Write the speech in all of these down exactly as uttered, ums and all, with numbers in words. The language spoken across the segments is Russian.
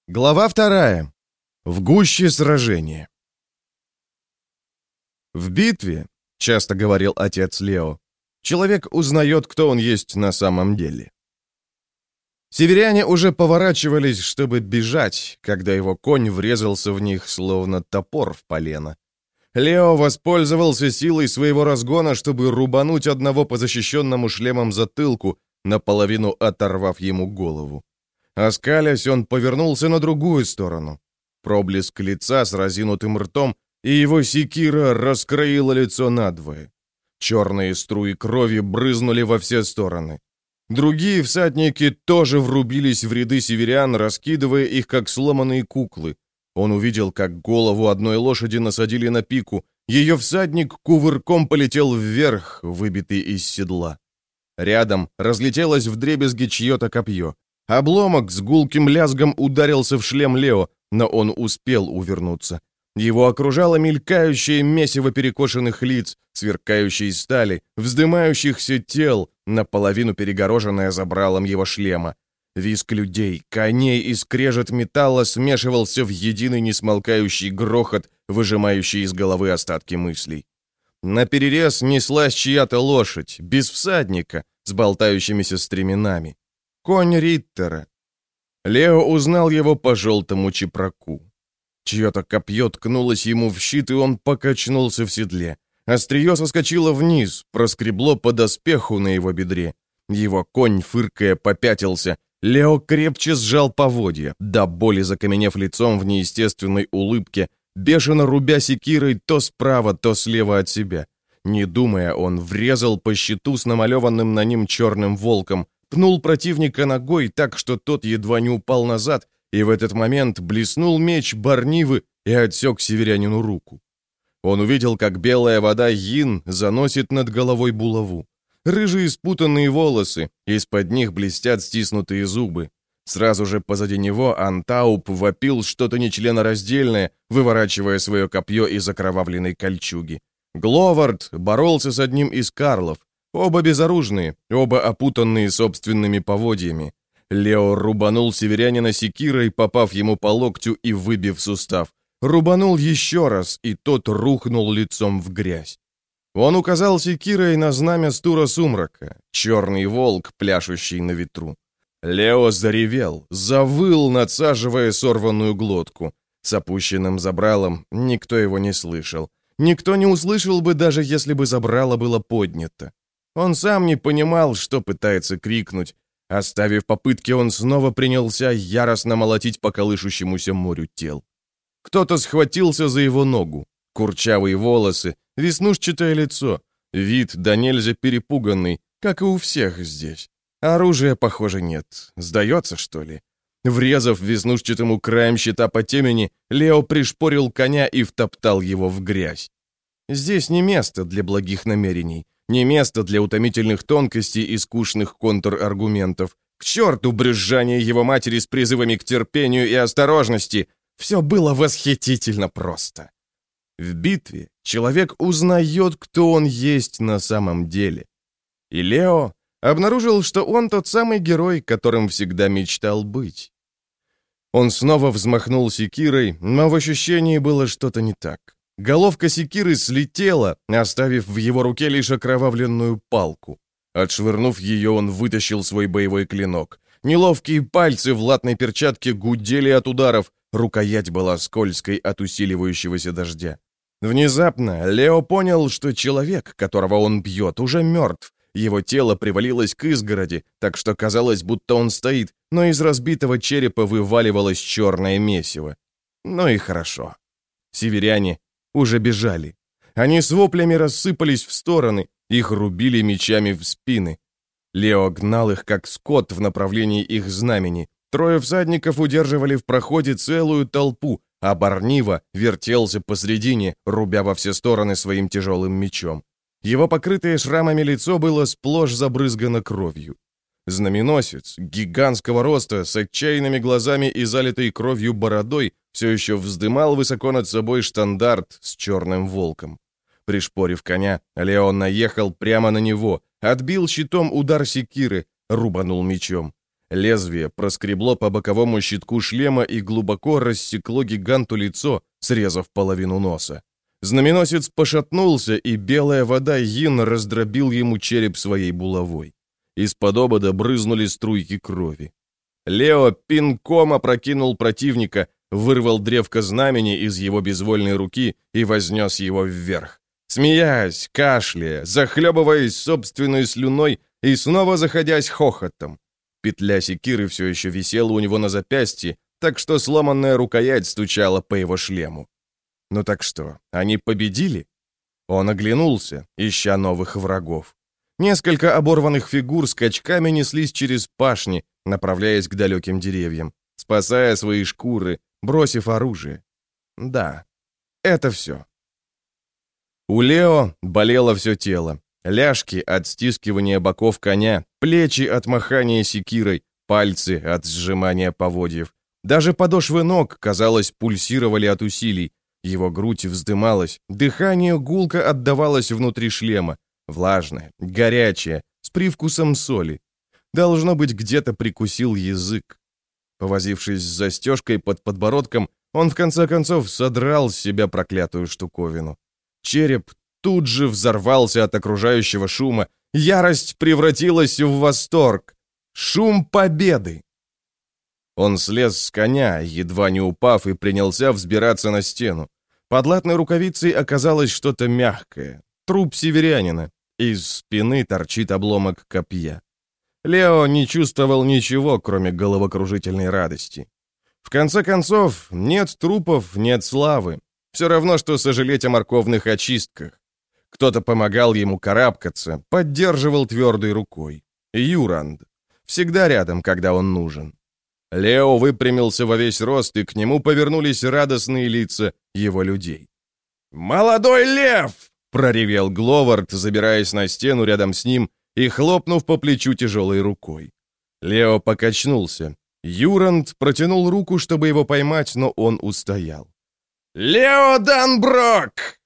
Глава вторая. В гуще сражения. В битве, часто говорил отец Лео, человек узнает, кто он есть на самом деле. Северяне уже поворачивались, чтобы бежать, когда его конь врезался в них, словно топор в полено. Лео воспользовался силой своего разгона, чтобы рубануть одного по защищенному шлемом затылку, наполовину оторвав ему голову. Оскалясь, он повернулся на другую сторону. Проблеск лица с разинутым ртом, и его секира раскроила лицо надвое. Черные струи крови брызнули во все стороны. Другие всадники тоже врубились в ряды северян, раскидывая их, как сломанные куклы. Он увидел, как голову одной лошади насадили на пику. Ее всадник кувырком полетел вверх, выбитый из седла. Рядом разлетелось вдребезги чье-то копье. Обломок с гулким лязгом ударился в шлем Лео, но он успел увернуться. Его окружало мелькающее месиво перекошенных лиц, сверкающей стали, вздымающихся тел, наполовину перегороженное забралом его шлема. Визг людей, коней и скрежет металла смешивался в единый несмолкающий грохот, выжимающий из головы остатки мыслей. Наперерез неслась чья-то лошадь, без всадника, с болтающимися стременами. Конь Риттера. Лео узнал его по желтому чепраку. Чье-то копье ткнулось ему в щит, и он покачнулся в седле. Острие соскочило вниз, проскребло по доспеху на его бедре. Его конь, фыркая, попятился. Лео крепче сжал поводья, до боли закаменев лицом в неестественной улыбке, бешено рубя секирой то справа, то слева от себя. Не думая, он врезал по щиту с намалеванным на нем черным волком, пнул противника ногой так, что тот едва не упал назад, и в этот момент блеснул меч Барнивы и отсек северянину руку. Он увидел, как белая вода Йин заносит над головой булаву. Рыжие спутанные волосы, из-под них блестят стиснутые зубы. Сразу же позади него Антауп вопил что-то нечленораздельное, выворачивая свое копье из окровавленной кольчуги. Гловард боролся с одним из карлов. Оба безоружные, оба опутанные собственными поводьями. Лео рубанул северянина секирой, попав ему по локтю и выбив сустав. Рубанул еще раз, и тот рухнул лицом в грязь. Он указал секирой на знамя Стура Сумрака, черный волк, пляшущий на ветру. Лео заревел, завыл, надсаживая сорванную глотку. С опущенным забралом никто его не слышал. Никто не услышал бы, даже если бы забрало было поднято. Он сам не понимал, что пытается крикнуть. Оставив попытки, он снова принялся яростно молотить по колышущемуся морю тел. Кто-то схватился за его ногу. Курчавые волосы, веснушчатое лицо, вид да нельзя перепуганный, как и у всех здесь. Оружия, похоже, нет. Сдается, что ли? Врезав веснушчатому краем щита по темени, Лео пришпорил коня и втоптал его в грязь. Здесь не место для благих намерений. Не место для утомительных тонкостей и скучных контраргументов. К черту брюзжание его матери с призывами к терпению и осторожности. Все было восхитительно просто. В битве человек узнает, кто он есть на самом деле. И Лео обнаружил, что он тот самый герой, которым всегда мечтал быть. Он снова взмахнул секирой, но в ощущении было что-то не так. Головка секиры слетела, оставив в его руке лишь окровавленную палку. Отшвырнув ее, он вытащил свой боевой клинок. Неловкие пальцы в латной перчатке гудели от ударов, рукоять была скользкой от усиливающегося дождя. Внезапно Лео понял, что человек, которого он бьет, уже мертв. Его тело привалилось к изгороди, так что казалось, будто он стоит, но из разбитого черепа вываливалось черное месиво. Ну и хорошо. Северяне уже бежали. Они с воплями рассыпались в стороны, их рубили мечами в спины. Лео гнал их, как скот, в направлении их знамени. Трое всадников удерживали в проходе целую толпу, а Барнива вертелся посредине, рубя во все стороны своим тяжелым мечом. Его покрытое шрамами лицо было сплошь забрызгано кровью. Знаменосец, гигантского роста, с отчаянными глазами и залитой кровью бородой, все еще вздымал высоко над собой штандарт с черным волком. Пришпорив коня, Леон наехал прямо на него, отбил щитом удар секиры, рубанул мечом. Лезвие проскребло по боковому щитку шлема и глубоко рассекло гиганту лицо, срезав половину носа. Знаменосец пошатнулся, и белая вода Йин раздробил ему череп своей булавой. Из-под обода брызнули струйки крови. Лео пинком опрокинул противника, вырвал древко знамени из его безвольной руки и вознес его вверх. Смеясь, кашляя, захлебываясь собственной слюной и снова заходясь хохотом. Петля секиры все еще висела у него на запястье, так что сломанная рукоять стучала по его шлему. Ну так что, они победили? Он оглянулся, ища новых врагов. Несколько оборванных фигур скачками неслись через пашни, направляясь к далеким деревьям, спасая свои шкуры, бросив оружие. Да, это все. У Лео болело все тело. Ляжки от стискивания боков коня, плечи от махания секирой, пальцы от сжимания поводьев. Даже подошвы ног, казалось, пульсировали от усилий. Его грудь вздымалась, дыхание гулко отдавалось внутри шлема, влажное, горячее, с привкусом соли. Должно быть, где-то прикусил язык. Повозившись с застежкой под подбородком, он в конце концов содрал с себя проклятую штуковину. Череп тут же взорвался от окружающего шума. Ярость превратилась в восторг. Шум победы! Он слез с коня, едва не упав, и принялся взбираться на стену. Под латной рукавицей оказалось что-то мягкое. Труп северянина. Из спины торчит обломок копья. Лео не чувствовал ничего, кроме головокружительной радости. В конце концов, нет трупов, нет славы. Все равно, что сожалеть о морковных очистках. Кто-то помогал ему карабкаться, поддерживал твердой рукой. Юранд. Всегда рядом, когда он нужен. Лео выпрямился во весь рост, и к нему повернулись радостные лица его людей. «Молодой лев!» — проревел Гловард, забираясь на стену рядом с ним и хлопнув по плечу тяжелой рукой. Лео покачнулся. Юранд протянул руку, чтобы его поймать, но он устоял. «Лео Данброк!»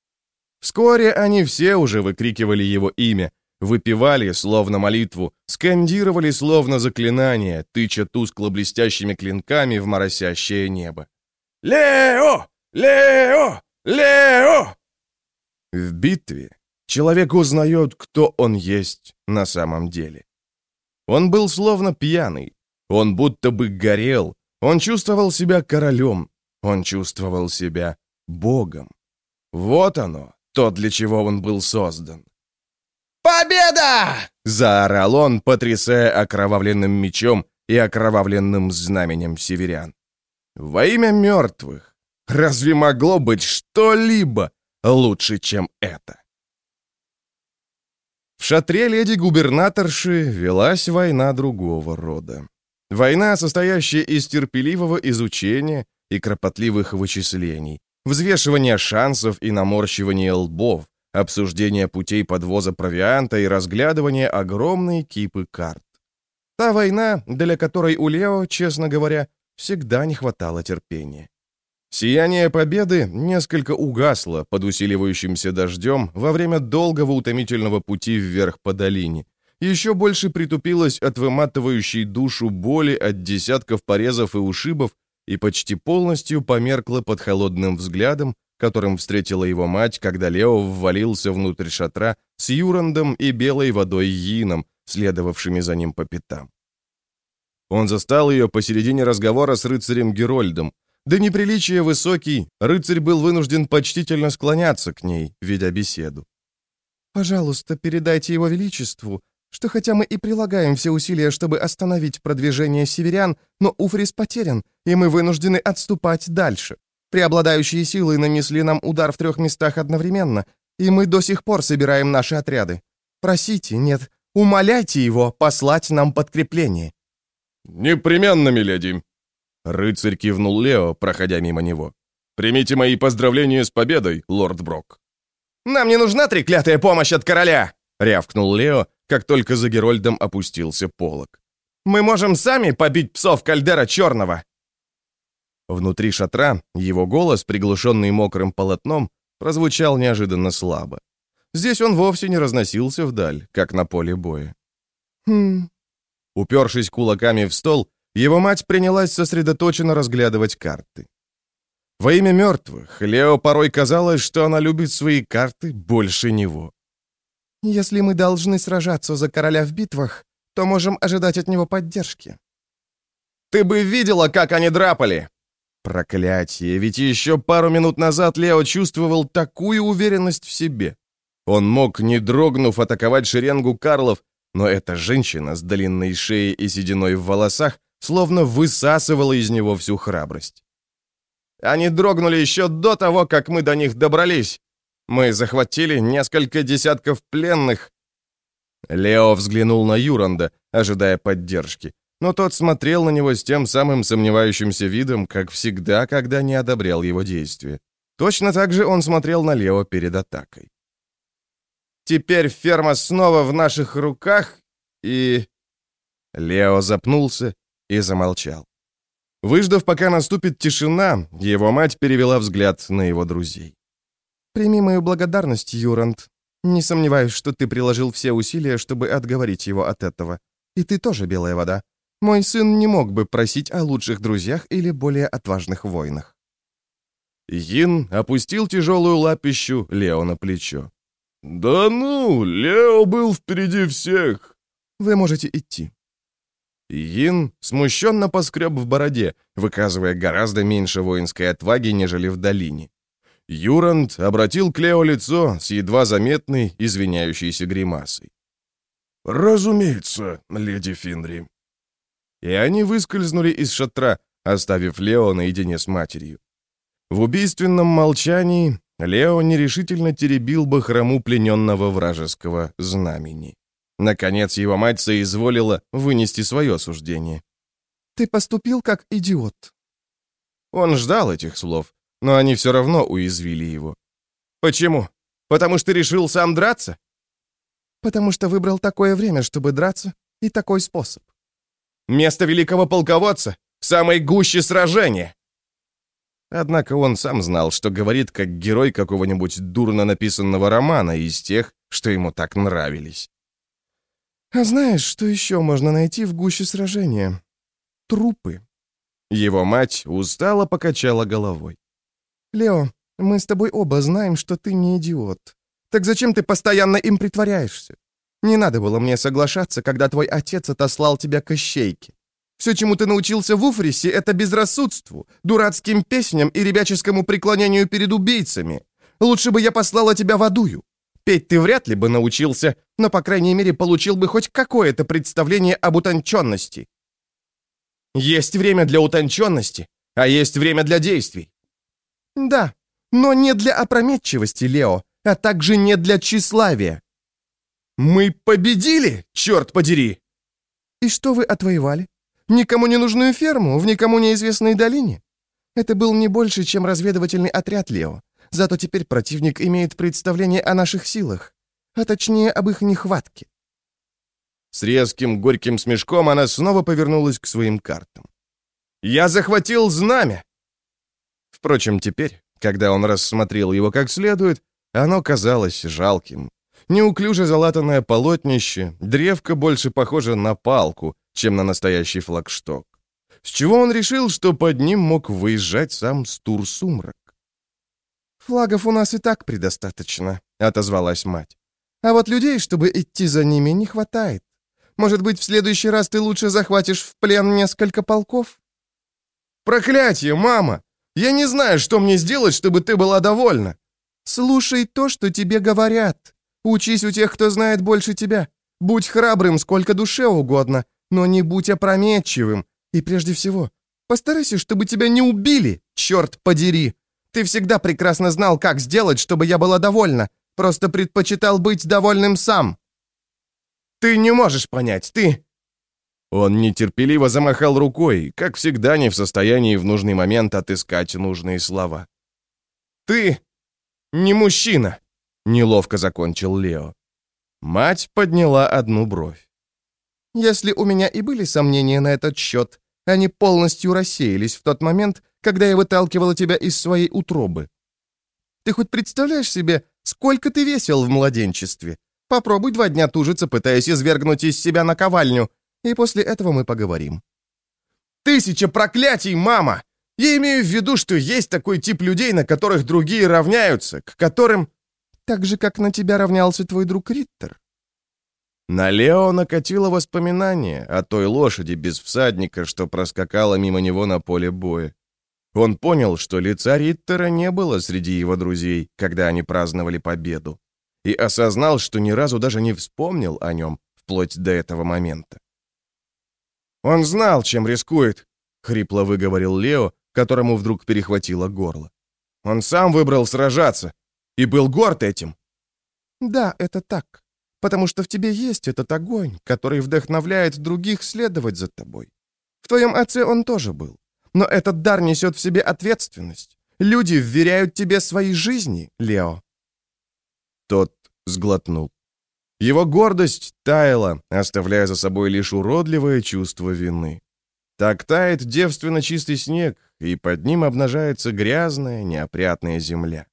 Вскоре они все уже выкрикивали его имя, выпевали, словно молитву, скандировали, словно заклинание, тыча тускло-блестящими клинками в моросящее небо. «Лео! Лео! Лео!» В битве человек узнает, кто он есть на самом деле. Он был словно пьяный, он будто бы горел, он чувствовал себя королем, он чувствовал себя богом. Вот оно, то, для чего он был создан. «Победа!» — заорал он, потрясая окровавленным мечом и окровавленным знаменем северян. «Во имя мертвых! Разве могло быть что-либо лучше, чем это?» В шатре леди-губернаторши велась война другого рода. Война, состоящая из терпеливого изучения и кропотливых вычислений, взвешивания шансов и наморщивания лбов, обсуждения путей подвоза провианта и разглядывания огромной кипы карт. Та война, для которой у Лео, честно говоря, всегда не хватало терпения. Сияние победы несколько угасло под усиливающимся дождем во время долгого утомительного пути вверх по долине. Еще больше притупилось от выматывающей душу боли от десятков порезов и ушибов и почти полностью померкло под холодным взглядом, которым встретила его мать, когда Лео ввалился внутрь шатра с Юрандом и белой водой Йином, следовавшими за ним по пятам. Он застал ее посередине разговора с рыцарем Герольдом. До неприличия высокий, рыцарь был вынужден почтительно склоняться к ней, ведя беседу. «Пожалуйста, передайте его величеству, что хотя мы и прилагаем все усилия, чтобы остановить продвижение северян, но Уфрис потерян, и мы вынуждены отступать дальше. Преобладающие силы нанесли нам удар в трех местах одновременно, и мы до сих пор собираем наши отряды. Просите, нет, умоляйте его послать нам подкрепление». «Непременно, миледи!» Рыцарь кивнул Лео, проходя мимо него. «Примите мои поздравления с победой, лорд Брок». «Нам не нужна треклятая помощь от короля!» — рявкнул Лео, как только за Герольдом опустился полог. «Мы можем сами побить псов Кальдера Черного!» Внутри шатра его голос, приглушенный мокрым полотном, прозвучал неожиданно слабо. Здесь он вовсе не разносился вдаль, как на поле боя. «Хм, Упершись кулаками в стол, его мать принялась сосредоточенно разглядывать карты. Во имя мертвых, Лео порой казалось, что она любит свои карты больше него. «Если мы должны сражаться за короля в битвах, то можем ожидать от него поддержки». «Ты бы видела, как они драпали!» Проклятие, ведь еще пару минут назад Лео чувствовал такую уверенность в себе. Он мог, не дрогнув, атаковать шеренгу Карлов, но эта женщина с длинной шеей и сединой в волосах словно высасывала из него всю храбрость. Они дрогнули еще до того, как мы до них добрались. Мы захватили несколько десятков пленных. Лео взглянул на Юранда, ожидая поддержки, но тот смотрел на него с тем самым сомневающимся видом, как всегда, когда не одобрял его действия. Точно так же он смотрел на Лео перед атакой. «Теперь ферма снова в наших руках, и...» Лео запнулся и замолчал. Выждав, пока наступит тишина, его мать перевела взгляд на его друзей. «Прими мою благодарность, Юранд. Не сомневаюсь, что ты приложил все усилия, чтобы отговорить его от этого. И ты тоже, Белая вода. Мой сын не мог бы просить о лучших друзьях или более отважных воинах». Йин опустил тяжелую лапищу Лео на плечо. «Да ну, Лео был впереди всех!» «Вы можете идти». Йин смущенно поскреб в бороде, выказывая гораздо меньше воинской отваги, нежели в долине. Юранд обратил к Лео лицо с едва заметной, извиняющейся гримасой. «Разумеется, леди Финри». И они выскользнули из шатра, оставив Лео наедине с матерью. В убийственном молчании Лео нерешительно теребил бахрому плененного вражеского знамени. Наконец его мать соизволила вынести свое суждение. «Ты поступил как идиот». Он ждал этих слов, но они все равно уязвили его. «Почему? Потому что решил сам драться?» «Потому что выбрал такое время, чтобы драться, и такой способ». «Место великого полководца в самой гуще сражения!» Однако он сам знал, что говорит как герой какого-нибудь дурно написанного романа из тех, что ему так нравились. «А знаешь, что еще можно найти в гуще сражения? Трупы». Его мать устало покачала головой. «Лео, мы с тобой оба знаем, что ты не идиот. Так зачем ты постоянно им притворяешься? Не надо было мне соглашаться, когда твой отец отослал тебя к ищейке. Все, чему ты научился в Уфрисе, это безрассудству, дурацким песням и ребяческому преклонению перед убийцами. Лучше бы я послала тебя в Адую. Петь ты вряд ли бы научился, но, по крайней мере, получил бы хоть какое-то представление об утонченности. Есть время для утонченности, а есть время для действий». «Да, но не для опрометчивости, Лео, а также не для тщеславия». «Мы победили, черт подери!» «И что вы отвоевали? Никому не нужную ферму в никому неизвестной долине? Это был не больше, чем разведывательный отряд, Лео. Зато теперь противник имеет представление о наших силах, а точнее об их нехватке». С резким горьким смешком она снова повернулась к своим картам. «Я захватил знамя!» Впрочем, теперь, когда он рассмотрел его как следует, оно казалось жалким. Неуклюже залатанное полотнище, древко больше похоже на палку, чем на настоящий флагшток. С чего он решил, что под ним мог выезжать сам Стур-Сумрак? «Флагов у нас и так предостаточно», — отозвалась мать. «А вот людей, чтобы идти за ними, не хватает. Может быть, в следующий раз ты лучше захватишь в плен несколько полков?» «Проклятие, мама! Я не знаю, что мне сделать, чтобы ты была довольна». «Слушай то, что тебе говорят. Учись у тех, кто знает больше тебя. Будь храбрым сколько душе угодно, но не будь опрометчивым. И прежде всего, постарайся, чтобы тебя не убили, черт подери. Ты всегда прекрасно знал, как сделать, чтобы я была довольна. Просто предпочитал быть довольным сам». «Ты не можешь понять, ты...» Он нетерпеливо замахал рукой, как всегда не в состоянии в нужный момент отыскать нужные слова. «Ты не мужчина», — неловко закончил Лео. Мать подняла одну бровь. «Если у меня и были сомнения на этот счет, они полностью рассеялись в тот момент, когда я выталкивала тебя из своей утробы. Ты хоть представляешь себе, сколько ты весил в младенчестве? Попробуй два дня тужиться, пытаясь извергнуть из себя наковальню. И после этого мы поговорим». «Тысяча проклятий, мама! Я имею в виду, что есть такой тип людей, на которых другие равняются, к которым...» «Так же, как на тебя равнялся твой друг Риттер». На Лео накатило воспоминание о той лошади без всадника, что проскакала мимо него на поле боя. Он понял, что лица Риттера не было среди его друзей, когда они праздновали победу, и осознал, что ни разу даже не вспомнил о нем вплоть до этого момента. «Он знал, чем рискует», — хрипло выговорил Лео, которому вдруг перехватило горло. «Он сам выбрал сражаться и был горд этим». «Да, это так, потому что в тебе есть этот огонь, который вдохновляет других следовать за тобой. В твоем отце он тоже был. Но этот дар несет в себе ответственность. Люди вверяют тебе свои жизни, Лео». Тот сглотнул. Его гордость таяла, оставляя за собой лишь уродливое чувство вины. Так тает девственно чистый снег, и под ним обнажается грязная, неопрятная земля.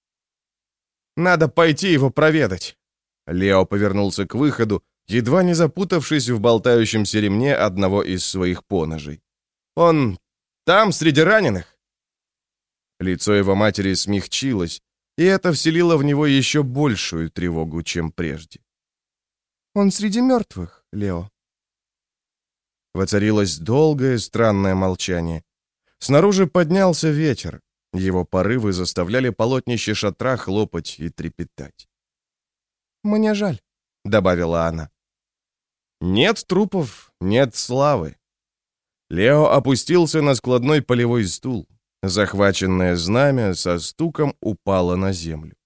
«Надо пойти его проведать!» Лео повернулся к выходу, едва не запутавшись в болтающемся ремне одного из своих поножей. «Он там, среди раненых?» Лицо его матери смягчилось, и это вселило в него еще большую тревогу, чем прежде. «Он среди мертвых, Лео». Воцарилось долгое странное молчание. Снаружи поднялся ветер. Его порывы заставляли полотнище шатра хлопать и трепетать. «Мне жаль», — добавила она. «Нет трупов, нет славы». Лео опустился на складной полевой стул. Захваченное знамя со стуком упало на землю.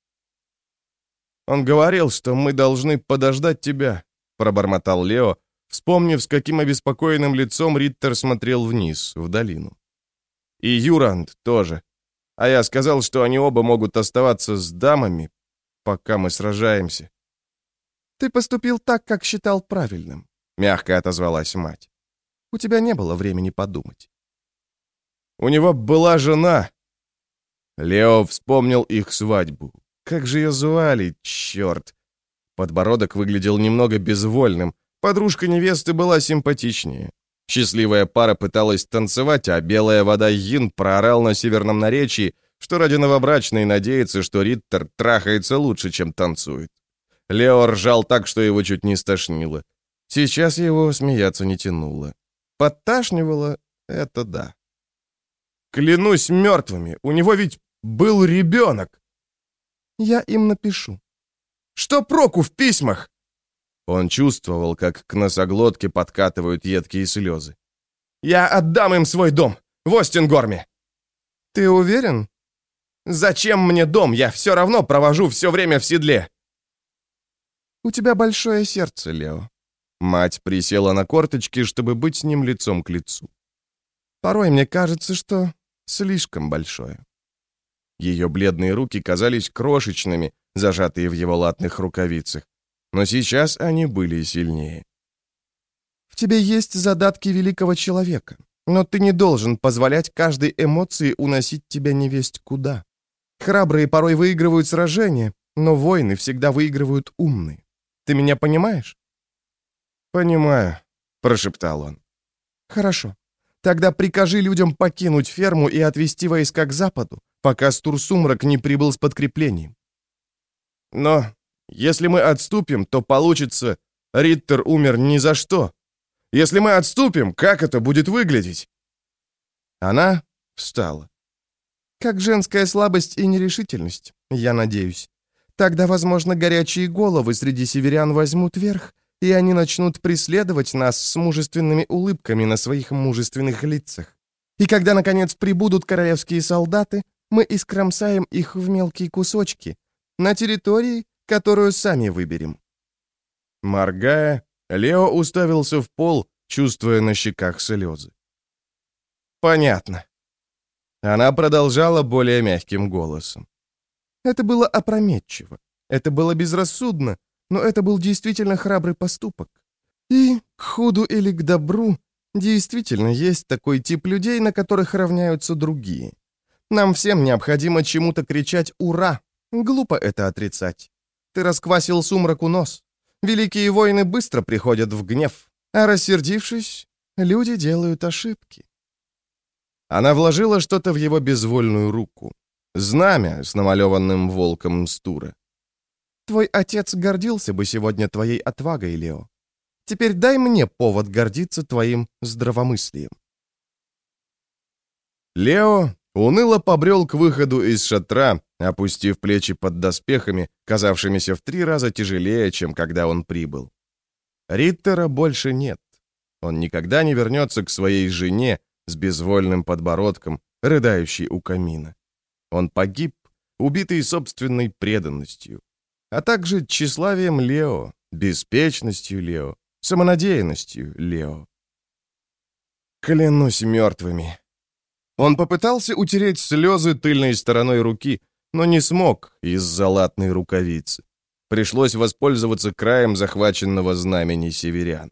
«Он говорил, что мы должны подождать тебя», — пробормотал Лео, вспомнив, с каким обеспокоенным лицом Риттер смотрел вниз, в долину. «И Юранд тоже. А я сказал, что они оба могут оставаться с дамами, пока мы сражаемся». «Ты поступил так, как считал правильным», — мягко отозвалась мать. «У тебя не было времени подумать». «У него была жена». Лео вспомнил их свадьбу. Как же ее звали, черт! Подбородок выглядел немного безвольным. Подружка невесты была симпатичнее. Счастливая пара пыталась танцевать, а белая вода Йин проорал на северном наречии, что ради новобрачной надеется, что Риттер трахается лучше, чем танцует. Лео ржал так, что его чуть не стошнило. Сейчас его смеяться не тянуло. Подташнивало — это да. «Клянусь мертвыми, у него ведь был ребенок!» «Я им напишу». «Что проку в письмах?» Он чувствовал, как к носоглотке подкатывают едкие слезы. «Я отдам им свой дом в Остингорме!» «Ты уверен?» «Зачем мне дом? Я все равно провожу все время в седле!» «У тебя большое сердце, Лео». Мать присела на корточки, чтобы быть с ним лицом к лицу. «Порой мне кажется, что слишком большое». Ее бледные руки казались крошечными, зажатые в его латных рукавицах. Но сейчас они были сильнее. «В тебе есть задатки великого человека, но ты не должен позволять каждой эмоции уносить тебя невесть куда. Храбрые порой выигрывают сражения, но воины всегда выигрывают умные. Ты меня понимаешь?» «Понимаю», — прошептал он. «Хорошо. Тогда прикажи людям покинуть ферму и отвести войска к западу, пока Стурсумрак не прибыл с подкреплением». «Но если мы отступим, то получится, Риттер умер ни за что. Если мы отступим, как это будет выглядеть?» Она встала. «Как женская слабость и нерешительность, я надеюсь. Тогда, возможно, горячие головы среди северян возьмут верх, и они начнут преследовать нас с мужественными улыбками на своих мужественных лицах. И когда, наконец, прибудут королевские солдаты, мы искромсаем их в мелкие кусочки на территории, которую сами выберем». Моргая, Лео уставился в пол, чувствуя на щеках слезы. «Понятно». Она продолжала более мягким голосом. «Это было опрометчиво, это было безрассудно, но это был действительно храбрый поступок. И, к худу или к добру, действительно есть такой тип людей, на которых равняются другие. Нам всем необходимо чему-то кричать «Ура!». Глупо это отрицать. Ты расквасил Сумраку нос. Великие воины быстро приходят в гнев. А рассердившись, люди делают ошибки. Она вложила что-то в его безвольную руку. Знамя с намалеванным волком Стура. Твой отец гордился бы сегодня твоей отвагой, Лео. Теперь дай мне повод гордиться твоим здравомыслием. Лео уныло побрел к выходу из шатра, опустив плечи под доспехами, казавшимися в три раза тяжелее, чем когда он прибыл. Риттера больше нет. Он никогда не вернется к своей жене с безвольным подбородком, рыдающей у камина. Он погиб, убитый собственной преданностью, а также тщеславием Лео, беспечностью Лео, самонадеянностью Лео. Клянусь мертвыми. Он попытался утереть слезы тыльной стороной руки, но не смог из-за латной рукавицы. Пришлось воспользоваться краем захваченного знамени северян.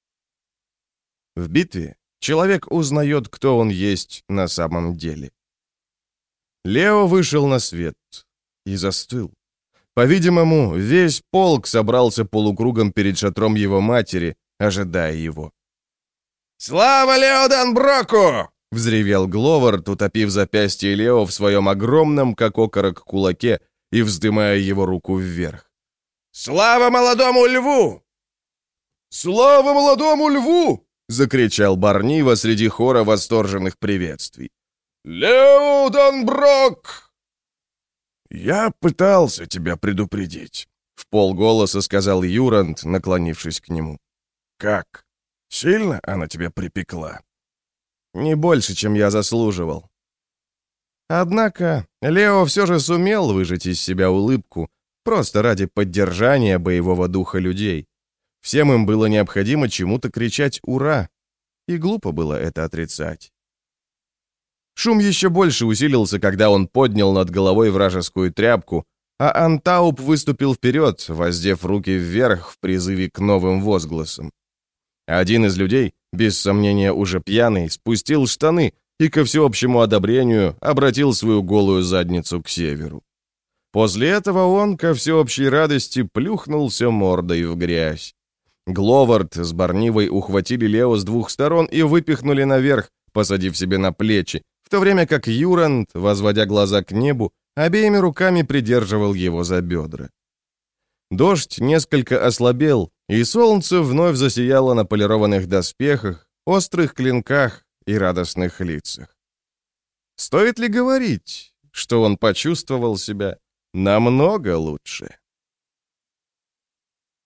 В битве человек узнает, кто он есть на самом деле. Лео вышел на свет и застыл. По-видимому, весь полк собрался полукругом перед шатром его матери, ожидая его. «Слава Лео Данброку!» — взревел Гловард, утопив запястье Лео в своем огромном, как окорок, кулаке и вздымая его руку вверх. «Слава молодому льву!» «Слава молодому льву!» — закричал Барнива среди хора восторженных приветствий. «Лео Данброк!» «Я пытался тебя предупредить», — в полголоса сказал Юранд, наклонившись к нему. «Как? Сильно она тебя припекла?» «Не больше, чем я заслуживал». Однако Лео все же сумел выжать из себя улыбку, просто ради поддержания боевого духа людей. Всем им было необходимо чему-то кричать «Ура!», и глупо было это отрицать. Шум еще больше усилился, когда он поднял над головой вражескую тряпку, а Антауп выступил вперед, воздев руки вверх в призыве к новым возгласам. Один из людей, без сомнения уже пьяный, спустил штаны и, ко всеобщему одобрению, обратил свою голую задницу к северу. После этого он, ко всеобщей радости, плюхнулся мордой в грязь. Гловард с Барнивой ухватили Лео с двух сторон и выпихнули наверх, посадив себе на плечи, в то время как Юранд, возводя глаза к небу, обеими руками придерживал его за бедра. Дождь несколько ослабел, и солнце вновь засияло на полированных доспехах, острых клинках и радостных лицах. Стоит ли говорить, что он почувствовал себя намного лучше?